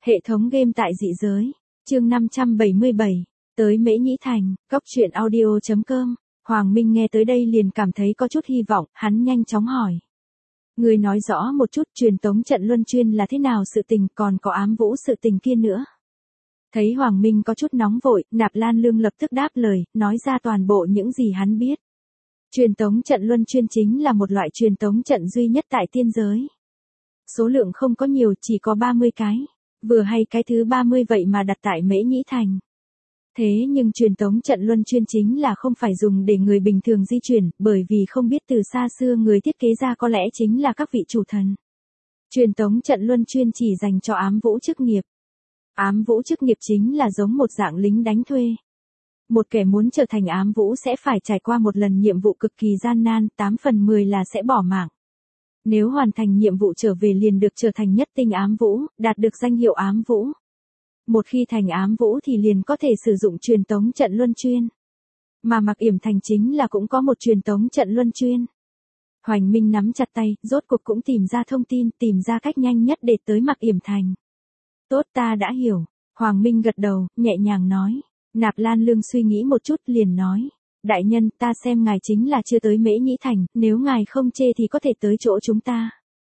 Hệ thống game tại dị giới. Chương 577. Tới Mễ Nhĩ Thành, Cóc truyện audio.com. Hoàng Minh nghe tới đây liền cảm thấy có chút hy vọng, hắn nhanh chóng hỏi. Người nói rõ một chút truyền tống trận luân chuyên là thế nào sự tình, còn có ám vũ sự tình kia nữa. Thấy Hoàng Minh có chút nóng vội, Nạp Lan Lương lập tức đáp lời, nói ra toàn bộ những gì hắn biết. Truyền tống trận luân chuyên chính là một loại truyền tống trận duy nhất tại tiên giới. Số lượng không có nhiều, chỉ có 30 cái. Vừa hay cái thứ 30 vậy mà đặt tại Mễ Nhĩ Thành. Thế nhưng truyền tống trận luân chuyên chính là không phải dùng để người bình thường di chuyển, bởi vì không biết từ xa xưa người thiết kế ra có lẽ chính là các vị chủ thần. Truyền tống trận luân chuyên chỉ dành cho ám vũ chức nghiệp. Ám vũ chức nghiệp chính là giống một dạng lính đánh thuê. Một kẻ muốn trở thành ám vũ sẽ phải trải qua một lần nhiệm vụ cực kỳ gian nan, 8 phần 10 là sẽ bỏ mạng. Nếu hoàn thành nhiệm vụ trở về liền được trở thành nhất tinh ám vũ, đạt được danh hiệu ám vũ. Một khi thành ám vũ thì liền có thể sử dụng truyền tống trận luân chuyên. Mà Mạc Yểm Thành chính là cũng có một truyền tống trận luân chuyên. Hoành Minh nắm chặt tay, rốt cuộc cũng tìm ra thông tin, tìm ra cách nhanh nhất để tới Mạc Yểm Thành. Tốt, ta đã hiểu. Hoàng Minh gật đầu, nhẹ nhàng nói. Nạp Lan Lương suy nghĩ một chút liền nói. Đại nhân, ta xem ngài chính là chưa tới Mễ Nhĩ Thành, nếu ngài không chê thì có thể tới chỗ chúng ta.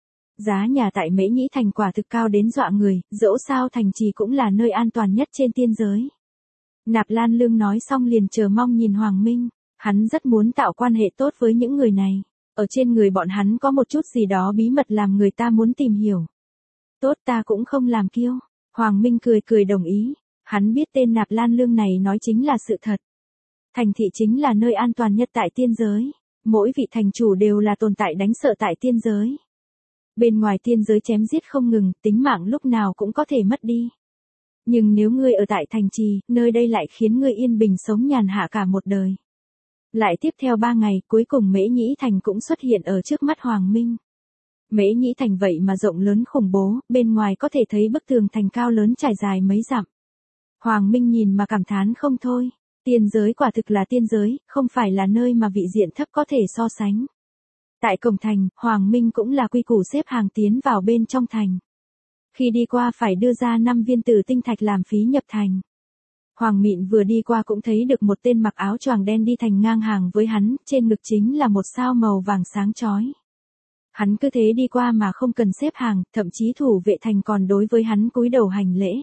Giá nhà tại Mễ Nhĩ Thành quả thực cao đến dọa người, dẫu sao thành trì cũng là nơi an toàn nhất trên tiên giới. Nạp Lan Lương nói xong liền chờ mong nhìn Hoàng Minh, hắn rất muốn tạo quan hệ tốt với những người này. Ở trên người bọn hắn có một chút gì đó bí mật làm người ta muốn tìm hiểu. Tốt, ta cũng không làm kiêu. Hoàng Minh cười cười đồng ý, hắn biết tên Nạp Lan Lương này nói chính là sự thật. Thành thị chính là nơi an toàn nhất tại tiên giới. Mỗi vị thành chủ đều là tồn tại đáng sợ tại tiên giới. Bên ngoài tiên giới chém giết không ngừng, tính mạng lúc nào cũng có thể mất đi. Nhưng nếu ngươi ở tại thành trì, nơi đây lại khiến ngươi yên bình sống nhàn hạ cả một đời. Lại tiếp theo 3 ngày, cuối cùng Mễ Nhĩ Thành cũng xuất hiện ở trước mắt Hoàng Minh. Mễ Nhĩ Thành vậy mà rộng lớn khủng bố, bên ngoài có thể thấy bức tường thành cao lớn trải dài mấy dặm. Hoàng Minh nhìn mà cảm thán không thôi. Tiên giới quả thực là tiên giới, không phải là nơi mà vị diện thấp có thể so sánh. Tại cổng thành, Hoàng Minh cũng là quy củ xếp hàng tiến vào bên trong thành. Khi đi qua phải đưa ra 5 viên tử tinh thạch làm phí nhập thành. Hoàng Mịn vừa đi qua cũng thấy được một tên mặc áo choàng đen đi thành ngang hàng với hắn, trên ngực chính là một sao màu vàng sáng chói. Hắn cứ thế đi qua mà không cần xếp hàng, thậm chí thủ vệ thành còn đối với hắn cúi đầu hành lễ.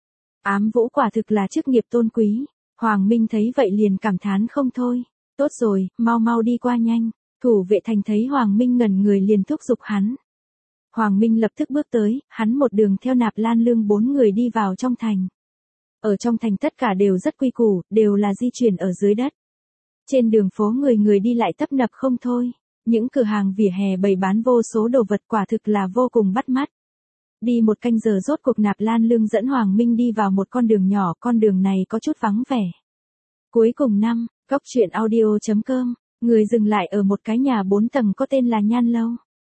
Ám vũ quả thực là chức nghiệp tôn quý. Hoàng Minh thấy vậy liền cảm thán không thôi. Tốt rồi, mau mau đi qua nhanh. Thủ vệ thành thấy Hoàng Minh ngẩn người liền thúc giục hắn. Hoàng Minh lập tức bước tới, hắn một đường theo Nạp Lan Lương 4 người đi vào trong thành. Ở trong thành tất cả đều rất quy củ, đều là di chuyển ở dưới đất. Trên đường phố người đi lại tấp nập không thôi. Những cửa hàng vỉa hè bày bán vô số đồ vật quả thực là vô cùng bắt mắt. Đi một canh giờ rốt cuộc Nạp Lan Lương dẫn Hoàng Minh đi vào một con đường nhỏ, con đường này có chút vắng vẻ. Cuối cùng Cóc truyện audio.com. Người dừng lại ở một cái nhà 4 tầng có tên là Nhan Lâu.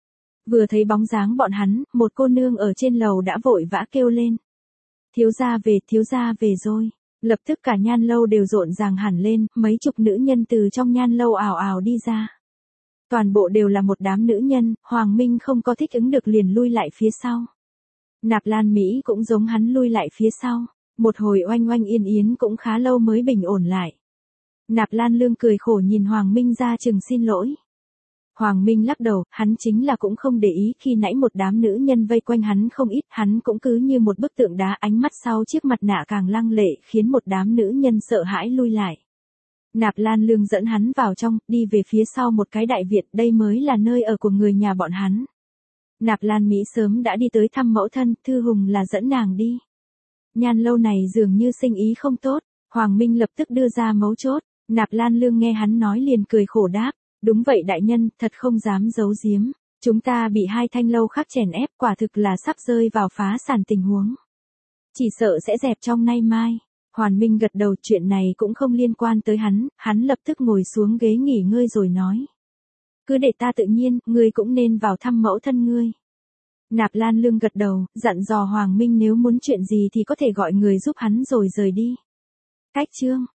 Vừa thấy bóng dáng bọn hắn, một cô nương ở trên lầu đã vội vã kêu lên. Thiếu gia về rồi. Lập tức cả Nhan Lâu đều rộn ràng hẳn lên, mấy chục nữ nhân từ trong Nhan Lâu ào ào đi ra. Toàn bộ đều là một đám nữ nhân, Hoàng Minh không có thích ứng được liền lui lại phía sau. Nạp Lan Mỹ cũng giống hắn lui lại phía sau. Một hồi oanh oanh yên yến cũng khá lâu mới bình ổn lại. Nạp Lan Lương cười khổ nhìn Hoàng Minh ra chừng xin lỗi. Hoàng Minh lắc đầu, hắn chính là cũng không để ý khi nãy một đám nữ nhân vây quanh hắn không ít, hắn cũng cứ như một bức tượng đá, ánh mắt sau chiếc mặt nạ càng lăng lệ khiến một đám nữ nhân sợ hãi lui lại. Nạp Lan Lương dẫn hắn vào trong, đi về phía sau một cái đại viện, đây mới là nơi ở của người nhà bọn hắn. Nạp Lan Mỹ sớm đã đi tới thăm mẫu thân, Thư Hùng là dẫn nàng đi. Nhan Lâu này dường như sinh ý không tốt, Hoàng Minh lập tức đưa ra mấu chốt. Nạp Lan Lương nghe hắn nói liền cười khổ đáp, đúng vậy đại nhân, thật không dám giấu giếm, chúng ta bị 2 thanh lâu khác chèn ép, quả thực là sắp rơi vào phá sản tình huống. Chỉ sợ sẽ dẹp trong nay mai. Hoàng Minh gật đầu, chuyện này cũng không liên quan tới hắn lập tức ngồi xuống ghế nghỉ ngơi rồi nói. Cứ để ta tự nhiên, ngươi cũng nên vào thăm mẫu thân ngươi. Nạp Lan Lương gật đầu, dặn dò Hoàng Minh nếu muốn chuyện gì thì có thể gọi người giúp hắn rồi rời đi. Cách chương